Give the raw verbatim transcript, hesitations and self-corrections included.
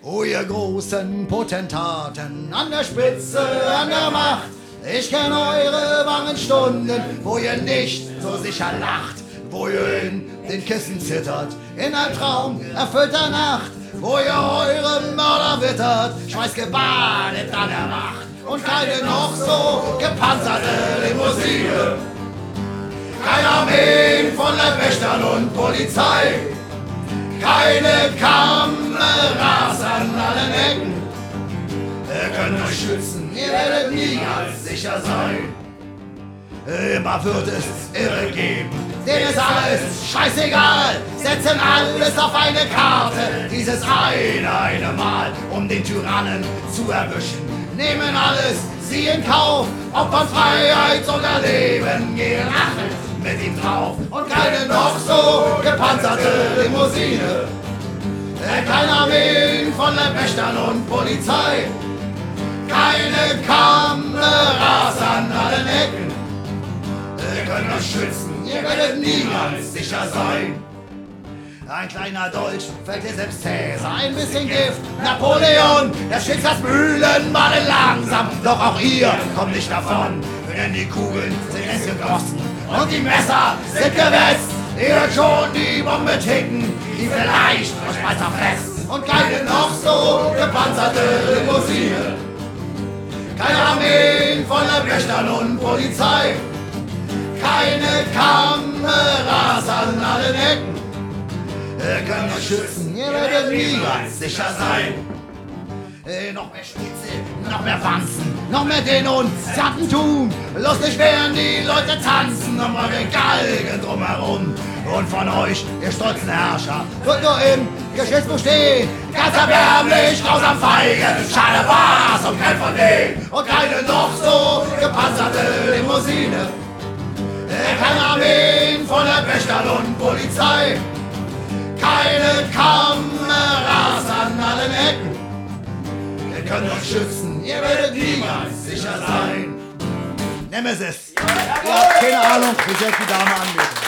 Oh, ihr großen Potentaten an der Spitze, an der Macht. Ich kenn eure bangen Stunden, wo ihr nicht so sicher lacht, wo ihr in den Kissen zittert, in einem Traum erfüllter Nacht, wo ihr eure Mörder wittert, schweißgebadet an der Macht und keine noch so gepanzerte Limousine. Keine Armeen von Leibwächtern und Polizei, keine Kameras an allen Ecken. Ihr könnt euch schützen, ihr werdet nie ganz sicher sein. Immer wird es Irre geben, denen ist alles scheißegal, setzen alles auf eine Karte, dieses eine, eine Mal, um den Tyrannen zu erwischen. Nehmen alles, sie in Kauf, opfern Freiheit, sogar Leben, gehen Rache mit ihm drauf. Und keine noch so gepanzerte Limousine, keine Armeen von Leibwächtern und Polizei, keine Kameras an allen Ecken. Ihr könnt euch schützen, ihr werdet nie ganz sicher sein. Ein kleiner Dolch fällt dir selbst Cäsar, ein bisschen Gift, Napoleon, der Schicksalsmühlen malen langsam, doch auch ihr kommt nicht davon, denn die Kugeln sind es gegossen und die Messer sind gewetzt. Ihr hört schon die Bombe ticken, die vielleicht euch bald zerfetzt. Und keine noch so gepanzerte Limousine, keine Armeen von Leibwächtern und Polizei, keine Kameras an allen Ecken. Ihr könnt euch schützen, ihr werdet nie ganz sicher sein. Äh, noch mehr Spitze, noch mehr Wanzen, noch mehr Denunziantentum. Lustig werden die Leute tanzen um eure Galgen drumherum. Und von euch, ihr stolzen Herrscher, wird nur im Geschichtsbuch stehen: ganz erbärmlich, grausam feige, schade war's und kein von denen. Und keine noch so gepanzerte Limousine, äh, keine Armeen von Leibwächtern und Polizei, keine Kameras an allen Ecken. Ihr könnt euch schützen, ihr werdet nie ganz sicher sein. Nemesis. Ihr habt keine Ahnung, wie sehr die Dame anbetet.